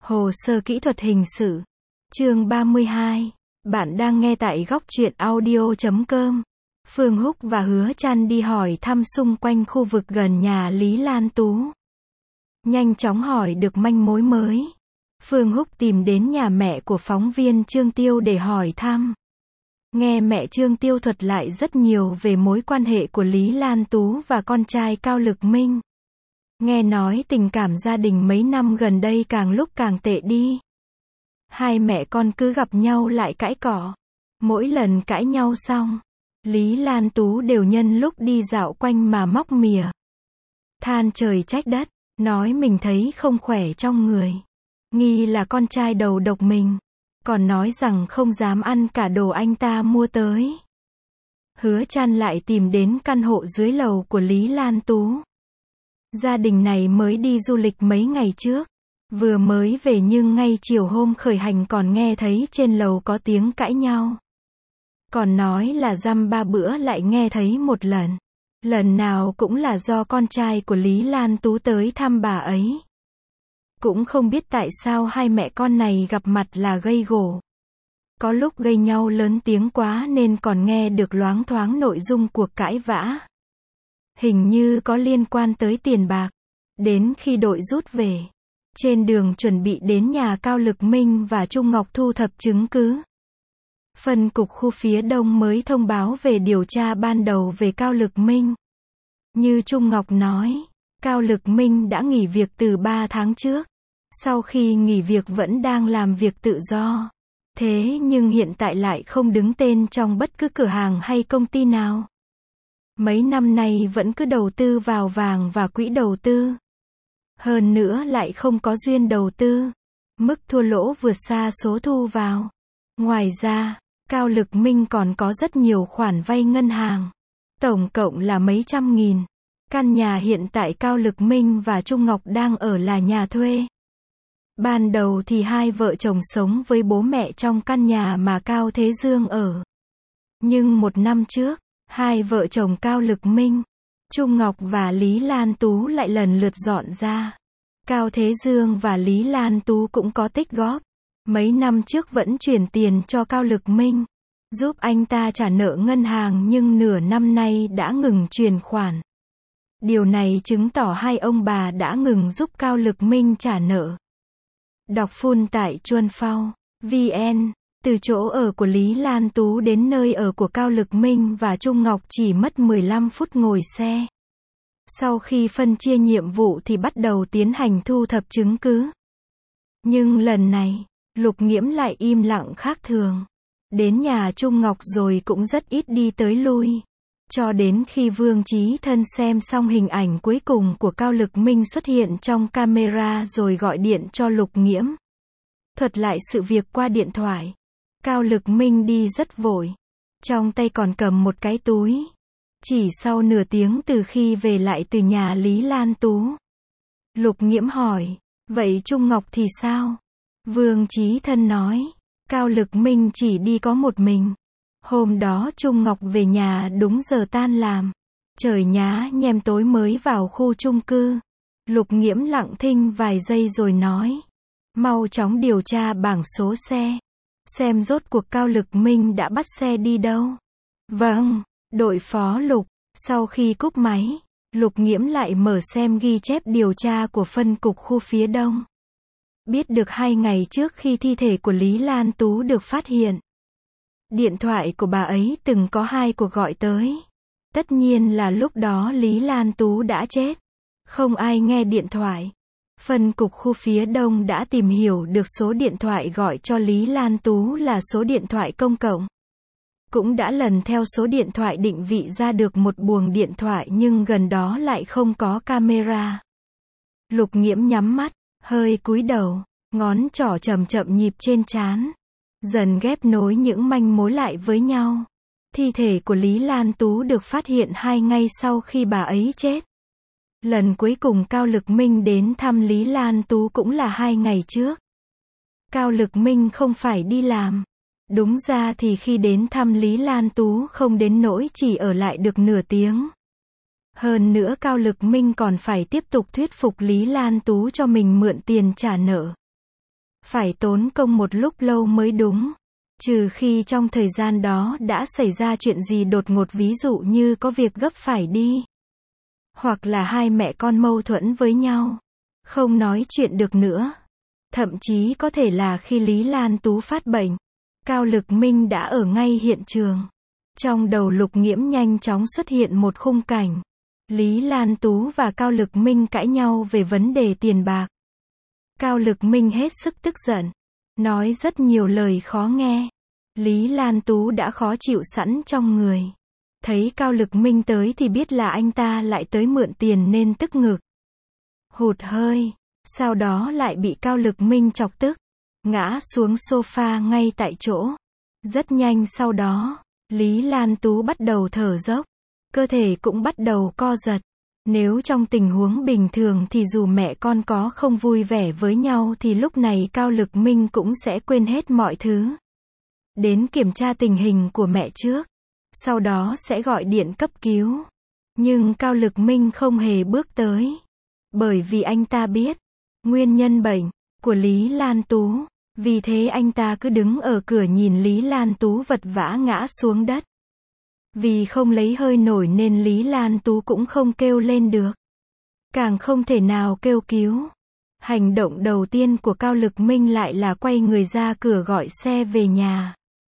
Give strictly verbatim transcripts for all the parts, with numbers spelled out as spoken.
Hồ sơ kỹ thuật hình sự. Chương ba mươi hai. Bạn đang nghe tại góc truyện audio chấm com. Phương Húc và Hứa Trăn đi hỏi thăm xung quanh khu vực gần nhà Lý Lan Tú. Nhanh chóng hỏi được manh mối mới. Phương Húc tìm đến nhà mẹ của phóng viên Trương Tiêu để hỏi thăm. Nghe mẹ Trương Tiêu thuật lại rất nhiều về mối quan hệ của Lý Lan Tú và con trai Cao Lực Minh. Nghe nói tình cảm gia đình mấy năm gần đây càng lúc càng tệ đi. Hai mẹ con cứ gặp nhau lại cãi cọ. Mỗi lần cãi nhau xong, Lý Lan Tú đều nhân lúc đi dạo quanh mà móc mỉa. Than trời trách đất, nói mình thấy không khỏe trong người. Nghi là con trai đầu độc mình. Còn nói rằng không dám ăn cả đồ anh ta mua tới. Hứa Trăn lại tìm đến căn hộ dưới lầu của Lý Lan Tú. Gia đình này mới đi du lịch mấy ngày trước. Vừa mới về nhưng ngay chiều hôm khởi hành còn nghe thấy trên lầu có tiếng cãi nhau. Còn nói là dăm ba bữa lại nghe thấy một lần. Lần nào cũng là do con trai của Lý Lan Tú tới thăm bà ấy. Cũng không biết tại sao hai mẹ con này gặp mặt là gây gổ. Có lúc gây nhau lớn tiếng quá nên còn nghe được loáng thoáng nội dung cuộc cãi vã. Hình như có liên quan tới tiền bạc. Đến khi đội rút về, trên đường chuẩn bị đến nhà Cao Lực Minh và Trung Ngọc thu thập chứng cứ, phân cục khu phía Đông mới thông báo về điều tra ban đầu về Cao Lực Minh. Như Trung Ngọc nói, Cao Lực Minh đã nghỉ việc từ ba tháng trước. Sau khi nghỉ việc vẫn đang làm việc tự do. Thế nhưng hiện tại lại không đứng tên trong bất cứ cửa hàng hay công ty nào. Mấy năm nay vẫn cứ đầu tư vào vàng và quỹ đầu tư. Hơn nữa lại không có duyên đầu tư. Mức thua lỗ vượt xa số thu vào. Ngoài ra, Cao Lực Minh còn có rất nhiều khoản vay ngân hàng. Tổng cộng là mấy trăm nghìn. Căn nhà hiện tại Cao Lực Minh và Trung Ngọc đang ở là nhà thuê. Ban đầu thì hai vợ chồng sống với bố mẹ trong căn nhà mà Cao Thế Dương ở. Nhưng một năm trước, hai vợ chồng Cao Lực Minh, Trung Ngọc và Lý Lan Tú lại lần lượt dọn ra. Cao Thế Dương và Lý Lan Tú cũng có tích góp. Mấy năm trước vẫn chuyển tiền cho Cao Lực Minh, giúp anh ta trả nợ ngân hàng nhưng nửa năm nay đã ngừng chuyển khoản. Điều này chứng tỏ hai ông bà đã ngừng giúp Cao Lực Minh trả nợ. Đọc full tại chuan phao chấm vn. Từ chỗ ở của Lý Lan Tú đến nơi ở của Cao Lực Minh và Trung Ngọc chỉ mất mười lăm phút ngồi xe. Sau khi phân chia nhiệm vụ thì bắt đầu tiến hành thu thập chứng cứ. Nhưng lần này, Lục Nghiễm lại im lặng khác thường. Đến nhà Trung Ngọc rồi cũng rất ít đi tới lui. Cho đến khi Vương Chí Thân xem xong hình ảnh cuối cùng của Cao Lực Minh xuất hiện trong camera rồi gọi điện cho Lục Nghiễm. Thuật lại sự việc qua điện thoại. Cao Lực Minh đi rất vội. Trong tay còn cầm một cái túi. Chỉ sau nửa tiếng từ khi về lại từ nhà Lý Lan Tú. Lục Nghiễm hỏi, vậy Trung Ngọc thì sao? Vương Chí Thân nói, Cao Lực Minh chỉ đi có một mình. Hôm đó Trung Ngọc về nhà đúng giờ tan làm. Trời nhá nhem tối mới vào khu chung cư. Lục Nghiễm lặng thinh vài giây rồi nói, mau chóng điều tra bảng số xe. Xem rốt cuộc Cao Lực Minh đã bắt xe đi đâu. Vâng, đội phó Lục. Sau khi cúp máy, Lục Nghiễm lại mở xem ghi chép điều tra của phân cục khu phía Đông. Biết được hai ngày trước khi thi thể của Lý Lan Tú được phát hiện, điện thoại của bà ấy từng có hai cuộc gọi tới. Tất nhiên là lúc đó Lý Lan Tú đã chết. Không ai nghe điện thoại. Phân cục khu phía Đông đã tìm hiểu được số điện thoại gọi cho Lý Lan Tú là số điện thoại công cộng. Cũng đã lần theo số điện thoại định vị ra được một buồng điện thoại nhưng gần đó lại không có camera. Lục Nghiễm nhắm mắt, hơi cúi đầu, ngón trỏ chậm chậm nhịp trên trán. Dần ghép nối những manh mối lại với nhau. Thi thể của Lý Lan Tú được phát hiện hai ngày sau khi bà ấy chết. Lần cuối cùng Cao Lực Minh đến thăm Lý Lan Tú cũng là hai ngày trước. Cao Lực Minh không phải đi làm. Đúng ra thì khi đến thăm Lý Lan Tú không đến nỗi chỉ ở lại được nửa tiếng. Hơn nữa Cao Lực Minh còn phải tiếp tục thuyết phục Lý Lan Tú cho mình mượn tiền trả nợ. Phải tốn công một lúc lâu mới đúng. Trừ khi trong thời gian đó đã xảy ra chuyện gì đột ngột, ví dụ như có việc gấp phải đi. Hoặc là hai mẹ con mâu thuẫn với nhau. Không nói chuyện được nữa. Thậm chí có thể là khi Lý Lan Tú phát bệnh. Cao Lực Minh đã ở ngay hiện trường. Trong đầu Lục Nghiễm nhanh chóng xuất hiện một khung cảnh. Lý Lan Tú và Cao Lực Minh cãi nhau về vấn đề tiền bạc. Cao Lực Minh hết sức tức giận. Nói rất nhiều lời khó nghe. Lý Lan Tú đã khó chịu sẵn trong người. Thấy Cao Lực Minh tới thì biết là anh ta lại tới mượn tiền nên tức ngực. Hụt hơi. Sau đó lại bị Cao Lực Minh chọc tức. Ngã xuống sofa ngay tại chỗ. Rất nhanh sau đó, Lý Lan Tú bắt đầu thở dốc. Cơ thể cũng bắt đầu co giật. Nếu trong tình huống bình thường thì dù mẹ con có không vui vẻ với nhau thì lúc này Cao Lực Minh cũng sẽ quên hết mọi thứ. Đến kiểm tra tình hình của mẹ trước. Sau đó sẽ gọi điện cấp cứu. Nhưng Cao Lực Minh không hề bước tới. Bởi vì anh ta biết nguyên nhân bệnh của Lý Lan Tú. Vì thế anh ta cứ đứng ở cửa nhìn Lý Lan Tú vật vã ngã xuống đất. Vì không lấy hơi nổi nên Lý Lan Tú cũng không kêu lên được. Càng không thể nào kêu cứu. Hành động đầu tiên của Cao Lực Minh lại là quay người ra cửa gọi xe về nhà.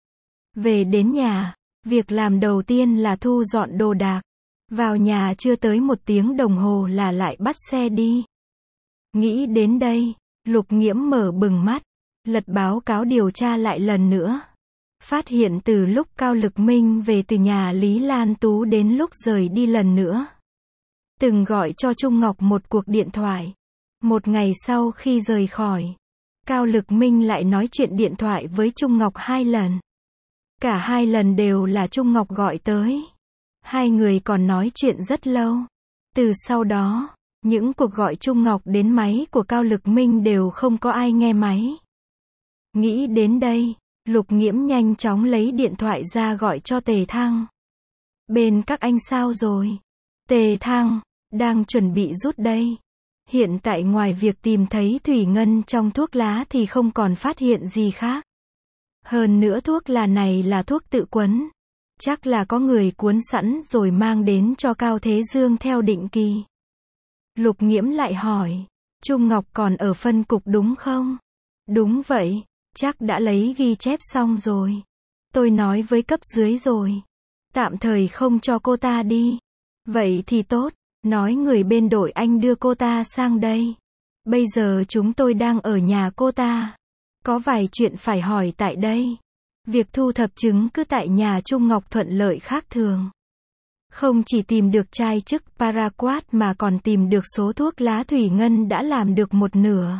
Về đến nhà, việc làm đầu tiên là thu dọn đồ đạc. Vào nhà chưa tới một tiếng đồng hồ là lại bắt xe đi. Nghĩ đến đây, Lục Nghiễm mở bừng mắt, lật báo cáo điều tra lại lần nữa. Phát hiện từ lúc Cao Lực Minh về từ nhà Lý Lan Tú đến lúc rời đi lần nữa. Từng gọi cho Trung Ngọc một cuộc điện thoại. Một ngày sau khi rời khỏi, Cao Lực Minh lại nói chuyện điện thoại với Trung Ngọc hai lần. Cả hai lần đều là Trung Ngọc gọi tới. Hai người còn nói chuyện rất lâu. Từ sau đó, những cuộc gọi Trung Ngọc đến máy của Cao Lực Minh đều không có ai nghe máy. Nghĩ đến đây, Lục Nghiễm nhanh chóng lấy điện thoại ra gọi cho Tề Thăng. Bên các anh sao rồi? Tề Thăng, đang chuẩn bị rút đây. Hiện tại ngoài việc tìm thấy thủy ngân trong thuốc lá thì không còn phát hiện gì khác. Hơn nữa thuốc lá này là thuốc tự quấn. Chắc là có người cuốn sẵn rồi mang đến cho Cao Thế Dương theo định kỳ. Lục Nghiễm lại hỏi, Trung Ngọc còn ở phân cục đúng không? Đúng vậy, chắc đã lấy ghi chép xong rồi. Tôi nói với cấp dưới rồi. Tạm thời không cho cô ta đi. Vậy thì tốt, nói người bên đội anh đưa cô ta sang đây. Bây giờ chúng tôi đang ở nhà cô ta. Có vài chuyện phải hỏi tại đây. Việc thu thập chứng cứ tại nhà Trung Ngọc thuận lợi khác thường. Không chỉ tìm được chai chức paraquat mà còn tìm được số thuốc lá thủy ngân đã làm được một nửa.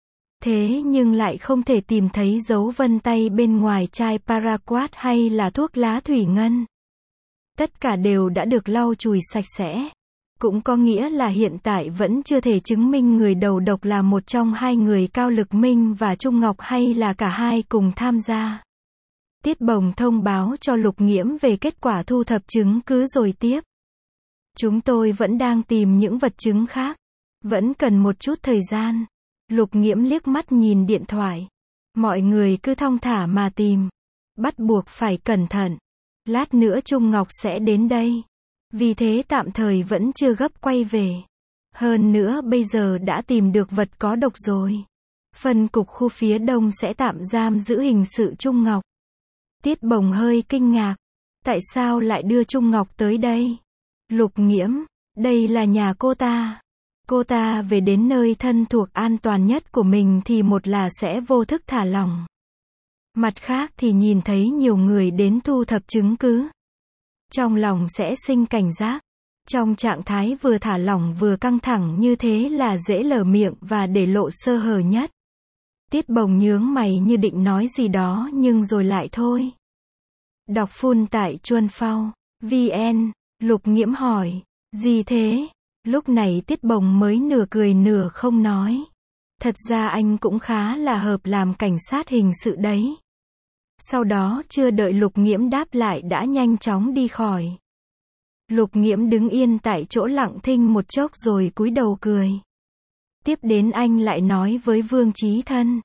Thế nhưng lại không thể tìm thấy dấu vân tay bên ngoài chai paraquat hay là thuốc lá thủy ngân. Tất cả đều đã được lau chùi sạch sẽ. Cũng có nghĩa là hiện tại vẫn chưa thể chứng minh người đầu độc là một trong hai người Cao Lực Minh và Trung Ngọc hay là cả hai cùng tham gia. Tiết Bồng thông báo cho Lục Nghiễm về kết quả thu thập chứng cứ rồi tiếp. Chúng tôi vẫn đang tìm những vật chứng khác. Vẫn cần một chút thời gian. Lục Nghiễm liếc mắt nhìn điện thoại. Mọi người cứ thong thả mà tìm. Bắt buộc phải cẩn thận. Lát nữa Trung Ngọc sẽ đến đây. Vì thế tạm thời vẫn chưa gấp quay về. Hơn nữa bây giờ đã tìm được vật có độc rồi. Phân cục khu phía đông sẽ tạm giam giữ hình sự Trung Ngọc. Tiết Bồng hơi kinh ngạc. Tại sao lại đưa Trung Ngọc tới đây? Lục Nghiễm, đây là nhà cô ta. Cô ta về đến nơi thân thuộc an toàn nhất của mình thì một là sẽ vô thức thả lỏng. Mặt khác thì nhìn thấy nhiều người đến thu thập chứng cứ. Trong lòng sẽ sinh cảnh giác. Trong trạng thái vừa thả lỏng vừa căng thẳng như thế là dễ lở miệng và để lộ sơ hở nhất. Tiết Bồng nhướng mày như định nói gì đó nhưng rồi lại thôi. Đọc phun tại Chuân Phao, vê en, Lục Nghiễm hỏi, gì thế? Lúc này Tiết Bồng mới nửa cười nửa không nói. Thật ra anh cũng khá là hợp làm cảnh sát hình sự đấy. Sau đó chưa đợi Lục Nghiễm đáp lại đã nhanh chóng đi khỏi. Lục Nghiễm đứng yên tại chỗ lặng thinh một chốc rồi cúi đầu cười. Tiếp đến anh lại nói với Vương Chí Thân.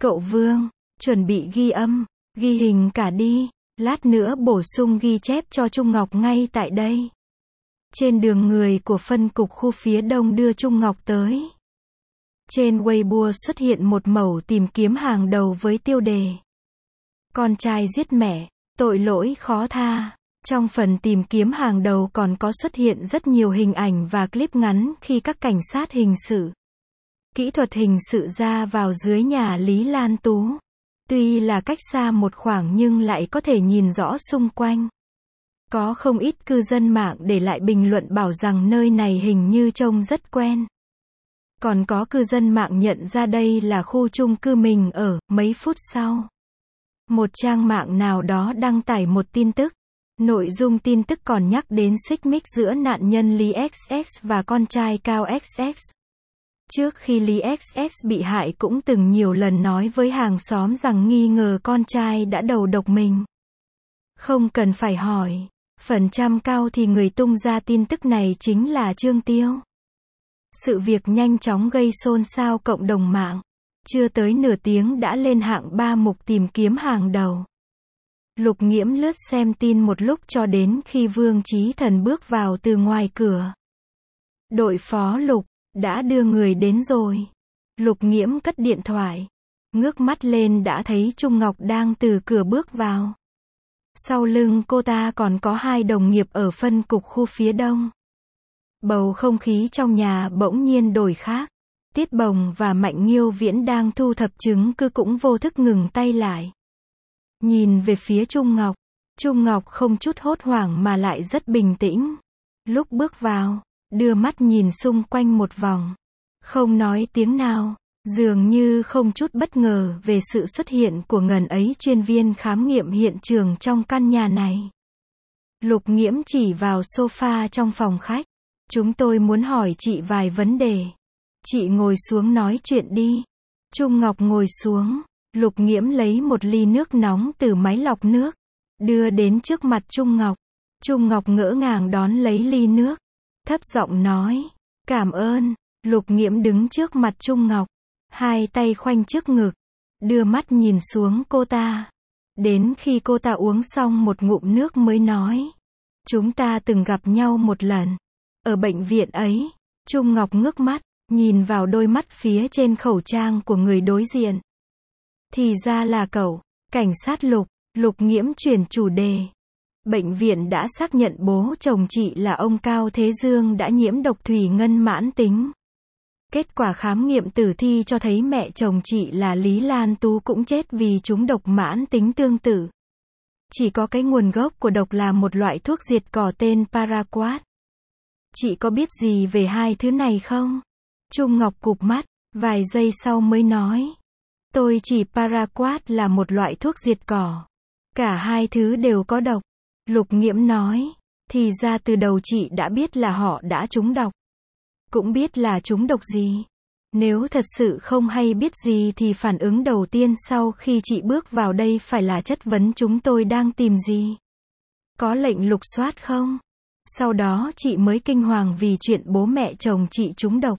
Cậu Vương, chuẩn bị ghi âm, ghi hình cả đi, lát nữa bổ sung ghi chép cho Trung Ngọc ngay tại đây. Trên đường người của phân cục khu phía đông đưa Trung Ngọc tới. Trên Weibo xuất hiện một mẩu tìm kiếm hàng đầu với tiêu đề: Con trai giết mẹ, tội lỗi khó tha. Trong phần tìm kiếm hàng đầu còn có xuất hiện rất nhiều hình ảnh và clip ngắn khi các cảnh sát hình sự, kỹ thuật hình sự ra vào dưới nhà Lý Lan Tú. Tuy là cách xa một khoảng nhưng lại có thể nhìn rõ xung quanh. Có không ít cư dân mạng để lại bình luận bảo rằng nơi này hình như trông rất quen. Còn có cư dân mạng nhận ra đây là khu chung cư mình ở. Mấy phút sau, một trang mạng nào đó đăng tải một tin tức. Nội dung tin tức còn nhắc đến xích mích giữa nạn nhân Lý ích ích và con trai Cao ích ích. Trước khi Lý ích ích bị hại cũng từng nhiều lần nói với hàng xóm rằng nghi ngờ con trai đã đầu độc mình. Không cần phải hỏi, phần trăm cao thì người tung ra tin tức này chính là Trương Tiêu. Sự việc nhanh chóng gây xôn xao cộng đồng mạng. Chưa tới nửa tiếng đã lên hạng ba mục tìm kiếm hàng đầu. Lục Nghiễm lướt xem tin một lúc cho đến khi Vương Chí Thần bước vào từ ngoài cửa. Đội phó Lục, đã đưa người đến rồi. Lục Nghiễm cất điện thoại. Ngước mắt lên đã thấy Trung Ngọc đang từ cửa bước vào. Sau lưng cô ta còn có hai đồng nghiệp ở phân cục khu phía đông. Bầu không khí trong nhà bỗng nhiên đổi khác. Tiết Bồng và Mạnh Nghiêu Viễn đang thu thập chứng cứ cũng vô thức ngừng tay lại. Nhìn về phía Trung Ngọc. Trung Ngọc không chút hốt hoảng mà lại rất bình tĩnh. Lúc bước vào, đưa mắt nhìn xung quanh một vòng. Không nói tiếng nào, dường như không chút bất ngờ về sự xuất hiện của ngần ấy chuyên viên khám nghiệm hiện trường trong căn nhà này. Lục Nghiễm chỉ vào sofa trong phòng khách. Chúng tôi muốn hỏi chị vài vấn đề. Chị ngồi xuống nói chuyện đi. Trung Ngọc ngồi xuống. Lục Nghiễm lấy một ly nước nóng từ máy lọc nước, đưa đến trước mặt Trung Ngọc. Trung Ngọc ngỡ ngàng đón lấy ly nước, thấp giọng nói, cảm ơn. Lục Nghiễm đứng trước mặt Trung Ngọc, hai tay khoanh trước ngực, đưa mắt nhìn xuống cô ta. Đến khi cô ta uống xong một ngụm nước mới nói, chúng ta từng gặp nhau một lần, ở bệnh viện ấy. Trung Ngọc ngước mắt, nhìn vào đôi mắt phía trên khẩu trang của người đối diện. Thì ra là cậu, cảnh sát Lục. Lục Nghiễm chuyển chủ đề. Bệnh viện đã xác nhận bố chồng chị là ông Cao Thế Dương đã nhiễm độc thủy ngân mãn tính. Kết quả khám nghiệm tử thi cho thấy mẹ chồng chị là Lý Lan Tú cũng chết vì trúng độc mãn tính tương tự. Chỉ có cái nguồn gốc của độc là một loại thuốc diệt cỏ tên Paraquat. Chị có biết gì về hai thứ này không? Trung Ngọc cụp mắt, vài giây sau mới nói. Tôi chỉ Paraquat là một loại thuốc diệt cỏ. Cả hai thứ đều có độc. Lục Nghiễm nói. Thì ra từ đầu chị đã biết là họ đã trúng độc. Cũng biết là trúng độc gì. Nếu thật sự không hay biết gì thì phản ứng đầu tiên sau khi chị bước vào đây phải là chất vấn chúng tôi đang tìm gì. Có lệnh lục soát không? Sau đó chị mới kinh hoàng vì chuyện bố mẹ chồng chị trúng độc.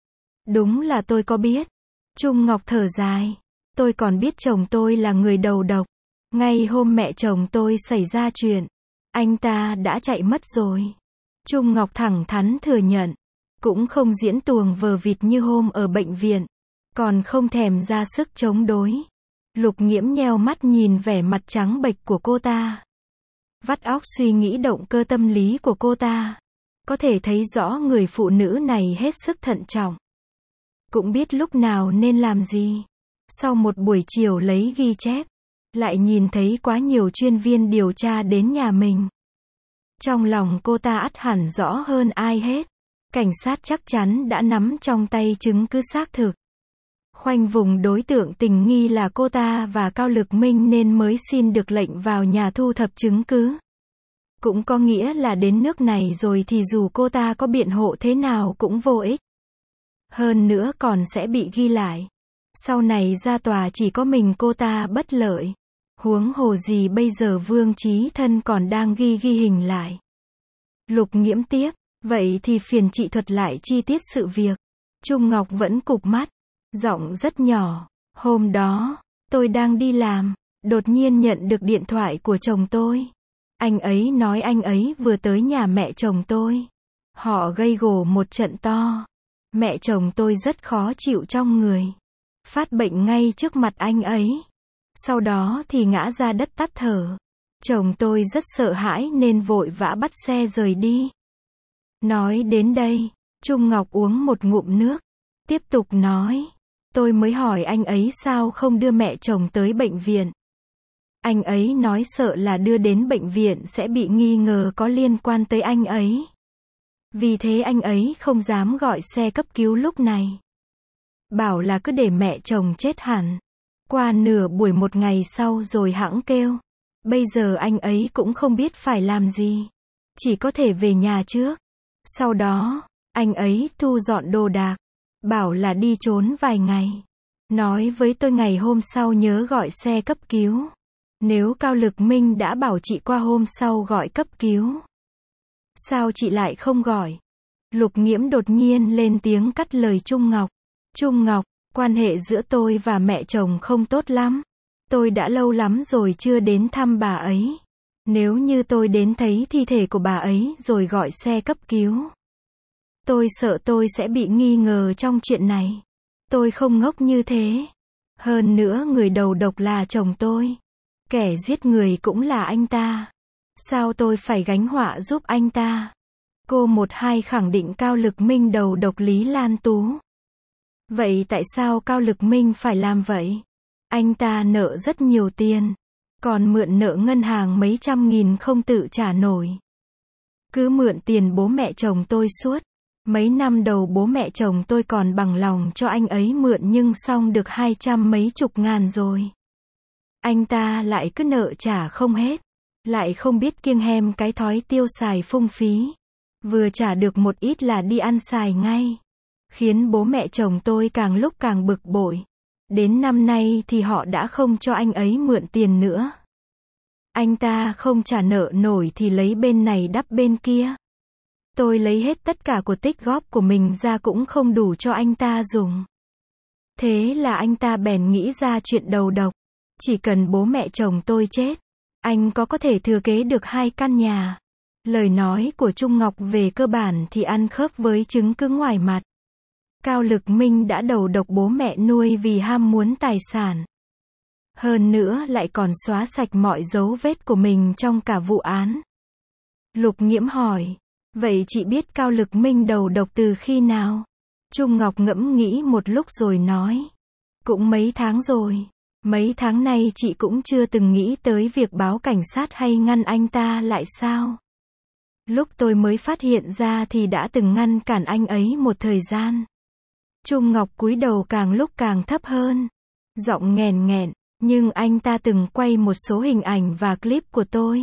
Đúng là tôi có biết. Trung Ngọc thở dài. Tôi còn biết chồng tôi là người đầu độc. Ngay hôm mẹ chồng tôi xảy ra chuyện, anh ta đã chạy mất rồi. Trung Ngọc thẳng thắn thừa nhận. Cũng không diễn tuồng vờ vịt như hôm ở bệnh viện. Còn không thèm ra sức chống đối. Lục Nghiễm nheo mắt nhìn vẻ mặt trắng bệch của cô ta. Vắt óc suy nghĩ động cơ tâm lý của cô ta. Có thể thấy rõ người phụ nữ này hết sức thận trọng. Cũng biết lúc nào nên làm gì. Sau một buổi chiều lấy ghi chép, lại nhìn thấy quá nhiều chuyên viên điều tra đến nhà mình. Trong lòng cô ta ắt hẳn rõ hơn ai hết. Cảnh sát chắc chắn đã nắm trong tay chứng cứ xác thực. Khoanh vùng đối tượng tình nghi là cô ta và Cao Lực Minh nên mới xin được lệnh vào nhà thu thập chứng cứ. Cũng có nghĩa là đến nước này rồi thì dù cô ta có biện hộ thế nào cũng vô ích. Hơn nữa còn sẽ bị ghi lại. Sau này ra tòa chỉ có mình cô ta bất lợi. Huống hồ gì bây giờ Vương Chí Thân còn đang ghi ghi hình lại. Lục Nghiễm tiếp. Vậy thì phiền chị thuật lại chi tiết sự việc. Trung Ngọc vẫn cụp mắt. Giọng rất nhỏ. Hôm đó, tôi đang đi làm, đột nhiên nhận được điện thoại của chồng tôi. Anh ấy nói anh ấy vừa tới nhà mẹ chồng tôi. Họ gây gổ một trận to. Mẹ chồng tôi rất khó chịu trong người. Phát bệnh ngay trước mặt anh ấy. Sau đó thì ngã ra đất tắt thở. Chồng tôi rất sợ hãi nên vội vã bắt xe rời đi. Nói đến đây, Trung Ngọc uống một ngụm nước. Tiếp tục nói. Tôi mới hỏi anh ấy sao không đưa mẹ chồng tới bệnh viện. Anh ấy nói sợ là đưa đến bệnh viện sẽ bị nghi ngờ có liên quan tới anh ấy. Vì thế anh ấy không dám gọi xe cấp cứu lúc này. Bảo là cứ để mẹ chồng chết hẳn. Qua nửa buổi một ngày sau rồi hẵng kêu. Bây giờ anh ấy cũng không biết phải làm gì. Chỉ có thể về nhà trước. Sau đó, anh ấy thu dọn đồ đạc. Bảo là đi trốn vài ngày. Nói với tôi ngày hôm sau nhớ gọi xe cấp cứu. Nếu Cao Lực Minh đã bảo chị qua hôm sau gọi cấp cứu. Sao chị lại không gọi? Lục Nghiễm đột nhiên lên tiếng cắt lời Trung Ngọc. Trung Ngọc, quan hệ giữa tôi và mẹ chồng không tốt lắm. Tôi đã lâu lắm rồi chưa đến thăm bà ấy. Nếu như tôi đến thấy thi thể của bà ấy rồi gọi xe cấp cứu. Tôi sợ tôi sẽ bị nghi ngờ trong chuyện này. Tôi không ngốc như thế. Hơn nữa người đầu độc là chồng tôi. Kẻ giết người cũng là anh ta. Sao tôi phải gánh họa giúp anh ta? Cô một hai khẳng định Cao Lực Minh đầu độc Lý Lan Tú. Vậy tại sao Cao Lực Minh phải làm vậy? Anh ta nợ rất nhiều tiền. Còn mượn nợ ngân hàng mấy trăm nghìn không tự trả nổi. Cứ mượn tiền bố mẹ chồng tôi suốt. Mấy năm đầu bố mẹ chồng tôi còn bằng lòng cho anh ấy mượn nhưng xong được hai trăm mấy chục ngàn rồi. Anh ta lại cứ nợ trả không hết. Lại không biết kiêng hem cái thói tiêu xài phung phí. Vừa trả được một ít là đi ăn xài ngay. Khiến bố mẹ chồng tôi càng lúc càng bực bội. Đến năm nay thì họ đã không cho anh ấy mượn tiền nữa. Anh ta không trả nợ nổi thì lấy bên này đắp bên kia. Tôi lấy hết tất cả của tích góp của mình ra cũng không đủ cho anh ta dùng. Thế là anh ta bèn nghĩ ra chuyện đầu độc. Chỉ cần bố mẹ chồng tôi chết, anh có có thể thừa kế được hai căn nhà. Lời nói của Trung Ngọc về cơ bản thì ăn khớp với chứng cứ ngoài mặt. Cao Lực Minh đã đầu độc bố mẹ nuôi vì ham muốn tài sản. Hơn nữa lại còn xóa sạch mọi dấu vết của mình trong cả vụ án. Lục Nghiễm hỏi, vậy chị biết Cao Lực Minh đầu độc từ khi nào? Trung Ngọc ngẫm nghĩ một lúc rồi nói, cũng mấy tháng rồi. Mấy tháng nay chị cũng chưa từng nghĩ tới việc báo cảnh sát hay ngăn anh ta lại sao? Lúc tôi mới phát hiện ra thì đã từng ngăn cản anh ấy một thời gian. Trung Ngọc cúi đầu càng lúc càng thấp hơn. Giọng nghèn nghẹn, nhưng anh ta từng quay một số hình ảnh và clip của tôi.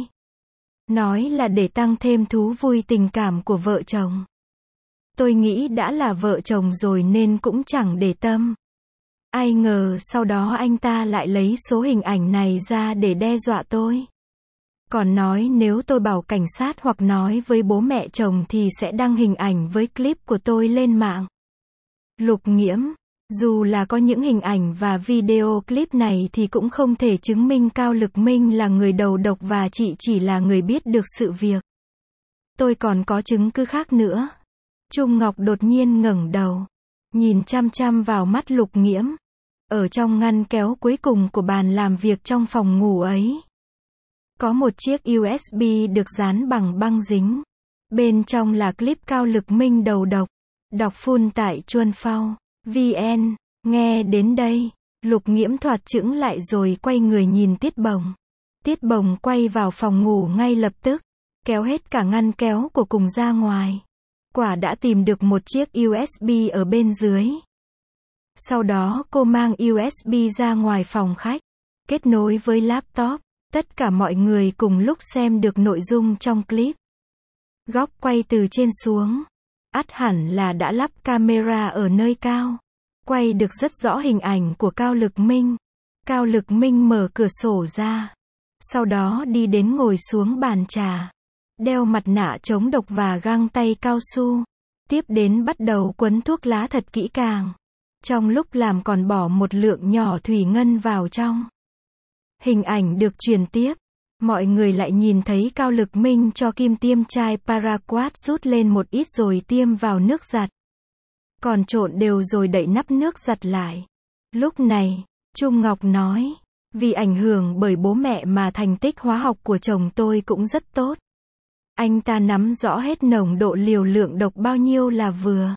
Nói là để tăng thêm thú vui tình cảm của vợ chồng. Tôi nghĩ đã là vợ chồng rồi nên cũng chẳng để tâm. Ai ngờ sau đó anh ta lại lấy số hình ảnh này ra để đe dọa tôi. Còn nói nếu tôi bảo cảnh sát hoặc nói với bố mẹ chồng thì sẽ đăng hình ảnh với clip của tôi lên mạng. Lục Nghiễm, dù là có những hình ảnh và video clip này thì cũng không thể chứng minh Cao Lực Minh là người đầu độc và chị chỉ là người biết được sự việc. Tôi còn có chứng cứ khác nữa. Trung Ngọc đột nhiên ngẩng đầu, nhìn chăm chăm vào mắt Lục Nghiễm. Ở trong ngăn kéo cuối cùng của bàn làm việc trong phòng ngủ ấy, có một chiếc u ét bê được dán bằng băng dính. Bên trong là clip Cao Lực Minh đầu độc. Đọc full tại chuan phao chấm vn. Nghe đến đây, Lục Nghiễm thoạt chững lại rồi quay người nhìn Tiết Bồng. Tiết Bồng quay vào phòng ngủ ngay lập tức, kéo hết cả ngăn kéo của cùng ra ngoài. Quả đã tìm được một chiếc u ét bê ở bên dưới. Sau đó cô mang u ét bê ra ngoài phòng khách, kết nối với laptop. Tất cả mọi người cùng lúc xem được nội dung trong clip. Góc quay từ trên xuống. Ắt hẳn là đã lắp camera ở nơi cao. Quay được rất rõ hình ảnh của Cao Lực Minh. Cao Lực Minh mở cửa sổ ra. Sau đó đi đến ngồi xuống bàn trà. Đeo mặt nạ chống độc và găng tay cao su. Tiếp đến bắt đầu quấn thuốc lá thật kỹ càng. Trong lúc làm còn bỏ một lượng nhỏ thủy ngân vào trong. Hình ảnh được truyền tiếp. Mọi người lại nhìn thấy Cao Lực Minh cho kim tiêm chai paraquat rút lên một ít rồi tiêm vào nước giặt. Còn trộn đều rồi đậy nắp nước giặt lại. Lúc này, Trung Ngọc nói, vì ảnh hưởng bởi bố mẹ mà thành tích hóa học của chồng tôi cũng rất tốt. Anh ta nắm rõ hết nồng độ liều lượng độc bao nhiêu là vừa.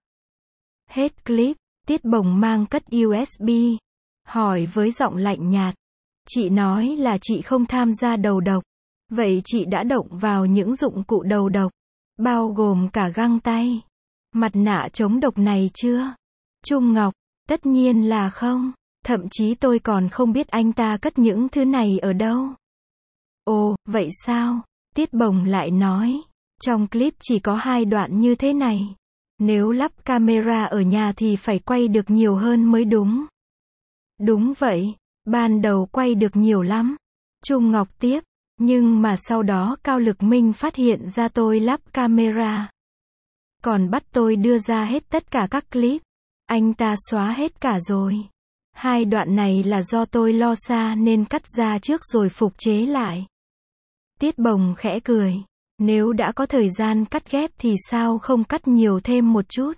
Hết clip, Tiết Bồng mang cất u ét bê, hỏi với giọng lạnh nhạt. Chị nói là chị không tham gia đầu độc. Vậy chị đã động vào những dụng cụ đầu độc, bao gồm cả găng tay, mặt nạ chống độc này chưa? Trung Ngọc, tất nhiên là không. Thậm chí tôi còn không biết anh ta cất những thứ này ở đâu. Ồ, vậy sao? Tiết Bồng lại nói. Trong clip chỉ có hai đoạn như thế này. Nếu lắp camera ở nhà thì phải quay được nhiều hơn mới đúng. Đúng vậy, ban đầu quay được nhiều lắm. Trung Ngọc tiếp. Nhưng mà sau đó Cao Lực Minh phát hiện ra tôi lắp camera. Còn bắt tôi đưa ra hết tất cả các clip. Anh ta xóa hết cả rồi. Hai đoạn này là do tôi lo xa nên cắt ra trước rồi phục chế lại. Tiết Bồng khẽ cười. Nếu đã có thời gian cắt ghép thì sao không cắt nhiều thêm một chút?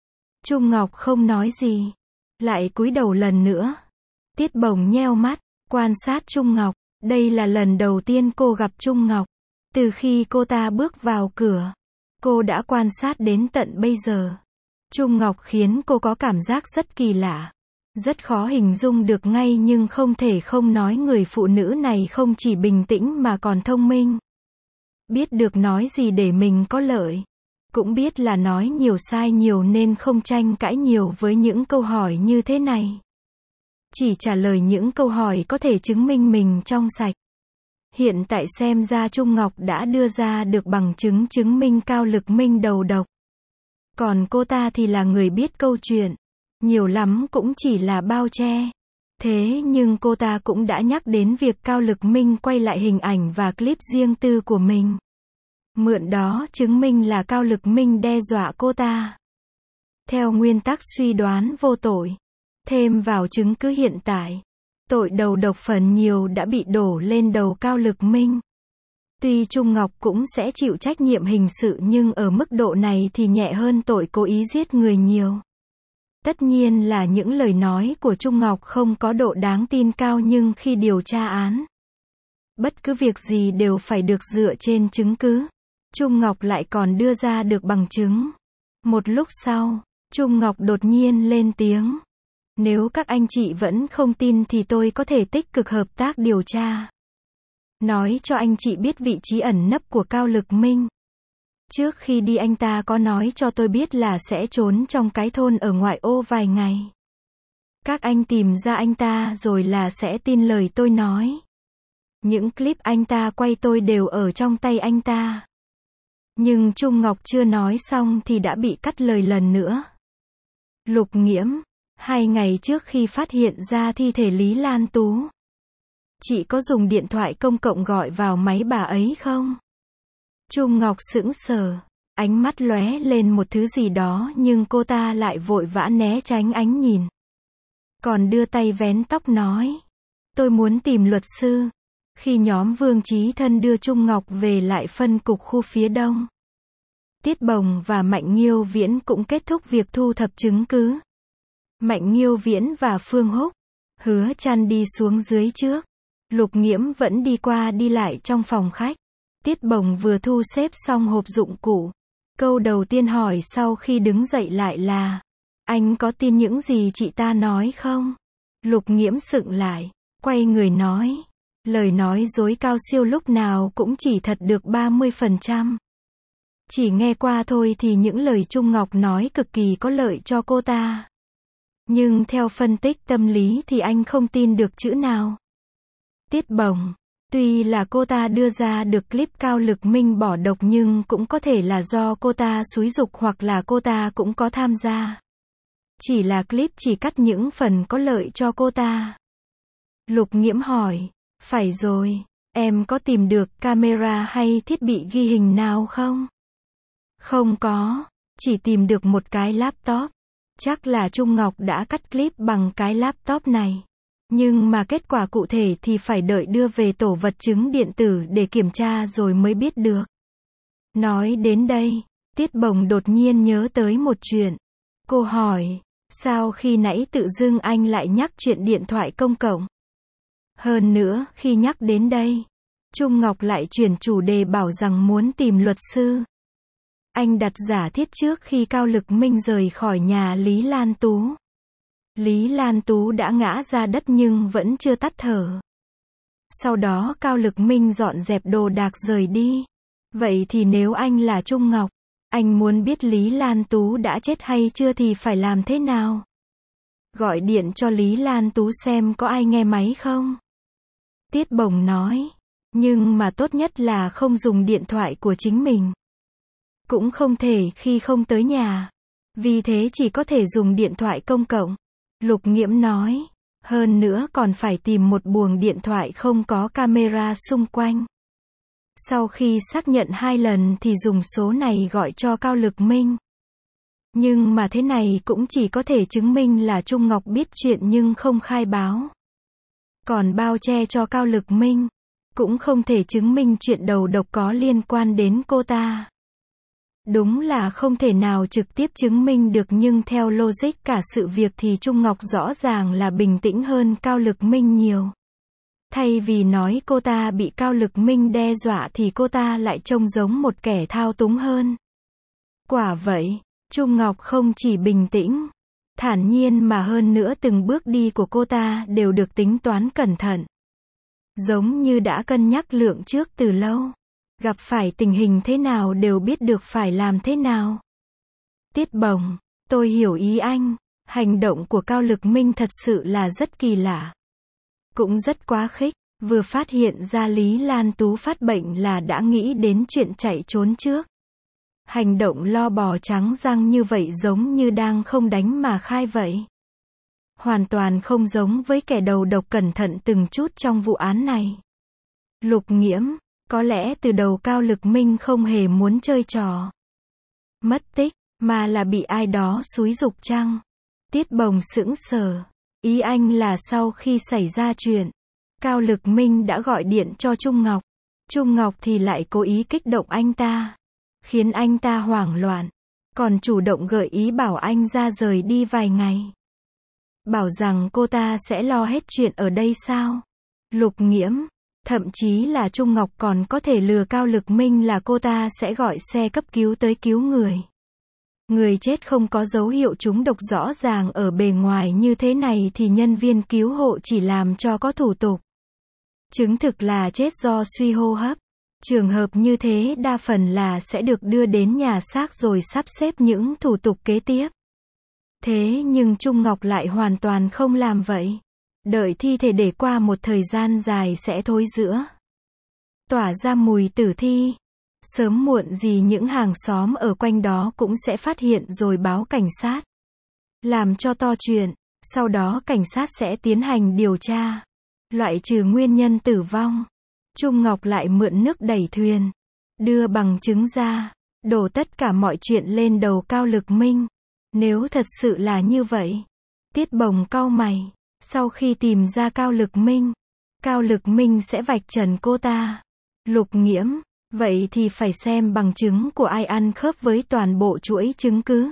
Trung Ngọc không nói gì. Lại cúi đầu lần nữa. Tiết Bồng nheo mắt, quan sát Trung Ngọc. Đây là lần đầu tiên cô gặp Trung Ngọc. Từ khi cô ta bước vào cửa, cô đã quan sát đến tận bây giờ. Trung Ngọc khiến cô có cảm giác rất kỳ lạ. Rất khó hình dung được ngay nhưng không thể không nói người phụ nữ này không chỉ bình tĩnh mà còn thông minh. Biết được nói gì để mình có lợi. Cũng biết là nói nhiều sai nhiều nên không tranh cãi nhiều với những câu hỏi như thế này. Chỉ trả lời những câu hỏi có thể chứng minh mình trong sạch. Hiện tại xem ra Trung Ngọc đã đưa ra được bằng chứng chứng minh Cao Lực Minh đầu độc. Còn cô ta thì là người biết câu chuyện. Nhiều lắm cũng chỉ là bao che. Thế nhưng cô ta cũng đã nhắc đến việc Cao Lực Minh quay lại hình ảnh và clip riêng tư của mình. Mượn đó chứng minh là Cao Lực Minh đe dọa cô ta. Theo nguyên tắc suy đoán vô tội. Thêm vào chứng cứ hiện tại. Tội đầu độc phần nhiều đã bị đổ lên đầu Cao Lực Minh. Tuy Trung Ngọc cũng sẽ chịu trách nhiệm hình sự nhưng ở mức độ này thì nhẹ hơn tội cố ý giết người nhiều. Tất nhiên là những lời nói của Trung Ngọc không có độ đáng tin cao nhưng khi điều tra án, bất cứ việc gì đều phải được dựa trên chứng cứ. Trung Ngọc lại còn đưa ra được bằng chứng. Một lúc sau, Trung Ngọc đột nhiên lên tiếng. Nếu các anh chị vẫn không tin thì tôi có thể tích cực hợp tác điều tra. Nói cho anh chị biết vị trí ẩn nấp của Cao Lực Minh. Trước khi đi anh ta có nói cho tôi biết là sẽ trốn trong cái thôn ở ngoại ô vài ngày. Các anh tìm ra anh ta rồi là sẽ tin lời tôi nói. Những clip anh ta quay tôi đều ở trong tay anh ta. Nhưng Trung Ngọc chưa nói xong thì đã bị cắt lời lần nữa. Lục Nghiễm, hai ngày trước khi phát hiện ra thi thể Lý Lan Tú, chị có dùng điện thoại công cộng gọi vào máy bà ấy không? Trung Ngọc sững sờ, ánh mắt lóe lên một thứ gì đó nhưng cô ta lại vội vã né tránh ánh nhìn. Còn đưa tay vén tóc nói, tôi muốn tìm luật sư. Khi nhóm Vương Chí Thân đưa Trung Ngọc về lại phân cục khu phía đông, Tiết Bồng và Mạnh Nghiêu Viễn cũng kết thúc việc thu thập chứng cứ. Mạnh Nghiêu Viễn và Phương Húc, Hứa Trăn đi xuống dưới trước. Lục Nghiễm vẫn đi qua đi lại trong phòng khách. Tiết Bồng vừa thu xếp xong hộp dụng cụ. Câu đầu tiên hỏi sau khi đứng dậy lại là, anh có tin những gì chị ta nói không? Lục Nghiễm sững lại, quay người nói, lời nói dối cao siêu lúc nào cũng chỉ thật được ba mươi phần trăm. Chỉ nghe qua thôi thì những lời Trung Ngọc nói cực kỳ có lợi cho cô ta. Nhưng theo phân tích tâm lý thì anh không tin được chữ nào. Tiết Bồng, tuy là cô ta đưa ra được clip Cao Lực Minh bỏ độc nhưng cũng có thể là do cô ta xúi giục hoặc là cô ta cũng có tham gia. Chỉ là clip chỉ cắt những phần có lợi cho cô ta. Lục Nghiễm hỏi, phải rồi, em có tìm được camera hay thiết bị ghi hình nào không? Không có, chỉ tìm được một cái laptop. Chắc là Trung Ngọc đã cắt clip bằng cái laptop này. Nhưng mà kết quả cụ thể thì phải đợi đưa về tổ vật chứng điện tử để kiểm tra rồi mới biết được. Nói đến đây, Tiết Bồng đột nhiên nhớ tới một chuyện. Cô hỏi, sao khi nãy tự dưng anh lại nhắc chuyện điện thoại công cộng? Hơn nữa, khi nhắc đến đây, Trung Ngọc lại chuyển chủ đề bảo rằng muốn tìm luật sư. Anh đặt giả thiết trước khi Cao Lực Minh rời khỏi nhà Lý Lan Tú. Lý Lan Tú đã ngã ra đất nhưng vẫn chưa tắt thở. Sau đó Cao Lực Minh dọn dẹp đồ đạc rời đi. Vậy thì nếu anh là Trung Ngọc, anh muốn biết Lý Lan Tú đã chết hay chưa thì phải làm thế nào? Gọi điện cho Lý Lan Tú xem có ai nghe máy không? Tiết Bồng nói, nhưng mà tốt nhất là không dùng điện thoại của chính mình. Cũng không thể khi không tới nhà. Vì thế chỉ có thể dùng điện thoại công cộng. Lục Nghiễm nói, hơn nữa còn phải tìm một buồng điện thoại không có camera xung quanh. Sau khi xác nhận hai lần thì dùng số này gọi cho Cao Lực Minh. Nhưng mà thế này cũng chỉ có thể chứng minh là Trung Ngọc biết chuyện nhưng không khai báo. Còn bao che cho Cao Lực Minh, cũng không thể chứng minh chuyện đầu độc có liên quan đến cô ta. Đúng là không thể nào trực tiếp chứng minh được nhưng theo logic cả sự việc thì Trung Ngọc rõ ràng là bình tĩnh hơn Cao Lực Minh nhiều. Thay vì nói cô ta bị Cao Lực Minh đe dọa thì cô ta lại trông giống một kẻ thao túng hơn. Quả vậy, Trung Ngọc không chỉ bình tĩnh, thản nhiên mà hơn nữa từng bước đi của cô ta đều được tính toán cẩn thận. Giống như đã cân nhắc lượng trước từ lâu. Gặp phải tình hình thế nào đều biết được phải làm thế nào. Tiết Bồng, tôi hiểu ý anh. Hành động của Cao Lực Minh thật sự là rất kỳ lạ. Cũng rất quá khích. Vừa phát hiện ra Lý Lan Tú phát bệnh là đã nghĩ đến chuyện chạy trốn trước. Hành động lo bò trắng răng như vậy giống như đang không đánh mà khai vậy. Hoàn toàn không giống với kẻ đầu độc cẩn thận từng chút trong vụ án này. Lục Nghiễm, có lẽ từ đầu Cao Lực Minh không hề muốn chơi trò mất tích, mà là bị ai đó xúi giục chăng? Tiết Bồng sững sờ. Ý anh là sau khi xảy ra chuyện, Cao Lực Minh đã gọi điện cho Trung Ngọc. Trung Ngọc thì lại cố ý kích động anh ta, khiến anh ta hoảng loạn, còn chủ động gợi ý bảo anh ra rời đi vài ngày. Bảo rằng cô ta sẽ lo hết chuyện ở đây sao? Lục Nghiễm, thậm chí là Trung Ngọc còn có thể lừa Cao Lực Minh là cô ta sẽ gọi xe cấp cứu tới cứu người. Người chết không có dấu hiệu trúng độc rõ ràng ở bề ngoài như thế này thì nhân viên cứu hộ chỉ làm cho có thủ tục. Chứng thực là chết do suy hô hấp. Trường hợp như thế đa phần là sẽ được đưa đến nhà xác rồi sắp xếp những thủ tục kế tiếp. Thế nhưng Trung Ngọc lại hoàn toàn không làm vậy. Đợi thi thể để qua một thời gian dài sẽ thối rữa, tỏa ra mùi tử thi. Sớm muộn gì những hàng xóm ở quanh đó cũng sẽ phát hiện rồi báo cảnh sát. Làm cho to chuyện, sau đó cảnh sát sẽ tiến hành điều tra, loại trừ nguyên nhân tử vong. Trung Ngọc lại mượn nước đẩy thuyền, đưa bằng chứng ra, đổ tất cả mọi chuyện lên đầu Cao Lực Minh. Nếu thật sự là như vậy, Tiết Bồng cau mày. Sau khi tìm ra Cao Lực Minh, Cao Lực Minh sẽ vạch trần cô ta. Lục Nghiễm, vậy thì phải xem bằng chứng của ai ăn khớp với toàn bộ chuỗi chứng cứ.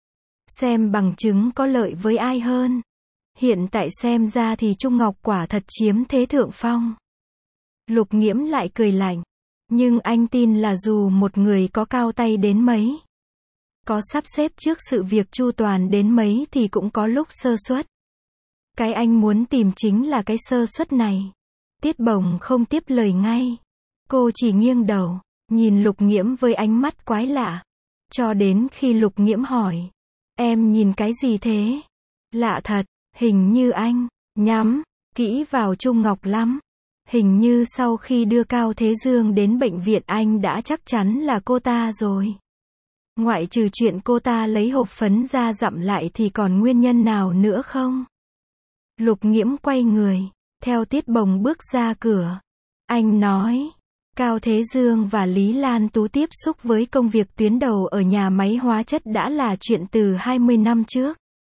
Xem bằng chứng có lợi với ai hơn. Hiện tại xem ra thì Trung Ngọc quả thật chiếm thế thượng phong. Lục Nghiễm lại cười lạnh. Nhưng anh tin là dù một người có cao tay đến mấy, có sắp xếp trước sự việc chu toàn đến mấy thì cũng có lúc sơ suất. Cái anh muốn tìm chính là cái sơ suất này. Tiết Bồng không tiếp lời ngay. Cô chỉ nghiêng đầu, nhìn Lục Nghiễm với ánh mắt quái lạ. Cho đến khi Lục Nghiễm hỏi, em nhìn cái gì thế? Lạ thật, hình như anh nhắm kỹ vào Trung Ngọc lắm. Hình như sau khi đưa Cao Thế Dương đến bệnh viện anh đã chắc chắn là cô ta rồi. Ngoại trừ chuyện cô ta lấy hộp phấn ra dặm lại thì còn nguyên nhân nào nữa không? Lục Nghiễm quay người, theo Tiết Bồng bước ra cửa. Anh nói, Cao Thế Dương và Lý Lan Tú tiếp xúc với công việc tuyến đầu ở nhà máy hóa chất đã là chuyện từ hai mươi năm trước.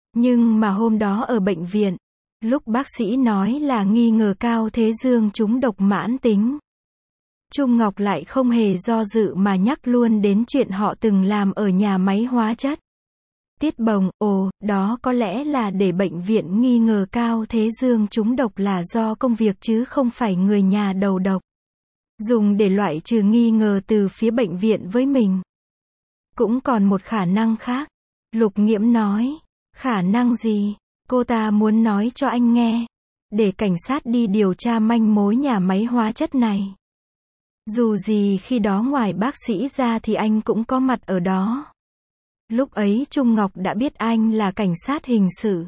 Nhưng mà hôm đó ở bệnh viện, lúc bác sĩ nói là nghi ngờ Cao Thế Dương trúng độc mãn tính, Trung Ngọc lại không hề do dự mà nhắc luôn đến chuyện họ từng làm ở nhà máy hóa chất. Tiết Bồng, ồ, đó có lẽ là để bệnh viện nghi ngờ Cao Thế Dương trúng độc là do công việc chứ không phải người nhà đầu độc. Dùng để loại trừ nghi ngờ từ phía bệnh viện với mình. Cũng còn một khả năng khác. Lục Nghiễm nói. Khả năng gì? Cô ta muốn nói cho anh nghe. Để cảnh sát đi điều tra manh mối nhà máy hóa chất này. Dù gì khi đó ngoài bác sĩ ra thì anh cũng có mặt ở đó. Lúc ấy Trung Ngọc đã biết anh là cảnh sát hình sự.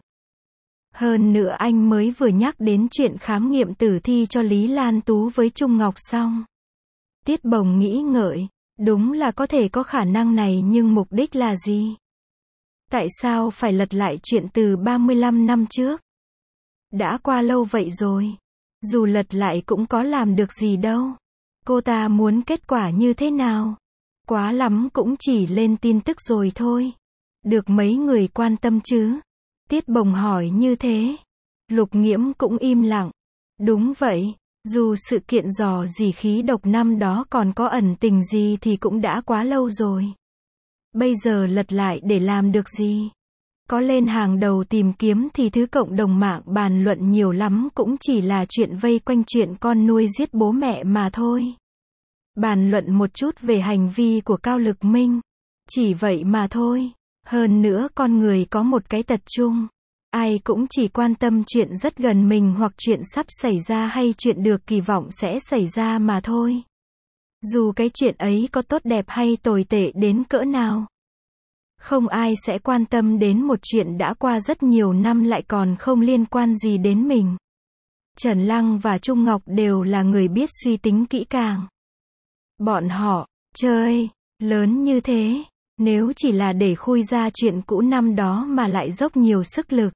Hơn nữa anh mới vừa nhắc đến chuyện khám nghiệm tử thi cho Lý Lan Tú với Trung Ngọc xong. Tiết Bồng nghĩ ngợi, đúng là có thể có khả năng này nhưng mục đích là gì? Tại sao phải lật lại chuyện từ ba mươi lăm năm trước? Đã qua lâu vậy rồi. Dù lật lại cũng có làm được gì đâu. Cô ta muốn kết quả như thế nào? Quá lắm cũng chỉ lên tin tức rồi thôi. Được mấy người quan tâm chứ? Tiết Bồng hỏi như thế. Lục Nghiễm cũng im lặng. Đúng vậy, dù sự kiện dò dỉ khí độc năm đó còn có ẩn tình gì thì cũng đã quá lâu rồi. Bây giờ lật lại để làm được gì? Có lên hàng đầu tìm kiếm thì thứ cộng đồng mạng bàn luận nhiều lắm cũng chỉ là chuyện vây quanh chuyện con nuôi giết bố mẹ mà thôi. Bàn luận một chút về hành vi của Cao Lực Minh. Chỉ vậy mà thôi. Hơn nữa con người có một cái tật chung. Ai cũng chỉ quan tâm chuyện rất gần mình hoặc chuyện sắp xảy ra hay chuyện được kỳ vọng sẽ xảy ra mà thôi. Dù cái chuyện ấy có tốt đẹp hay tồi tệ đến cỡ nào. Không ai sẽ quan tâm đến một chuyện đã qua rất nhiều năm lại còn không liên quan gì đến mình. Trần Lăng và Trung Ngọc đều là người biết suy tính kỹ càng. Bọn họ, chơi, lớn như thế, nếu chỉ là để khui ra chuyện cũ năm đó mà lại dốc nhiều sức lực.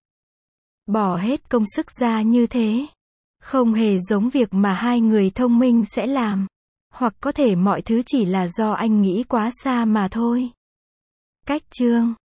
Bỏ hết công sức ra như thế. Không hề giống việc mà hai người thông minh sẽ làm. Hoặc có thể mọi thứ chỉ là do anh nghĩ quá xa mà thôi. Cách chương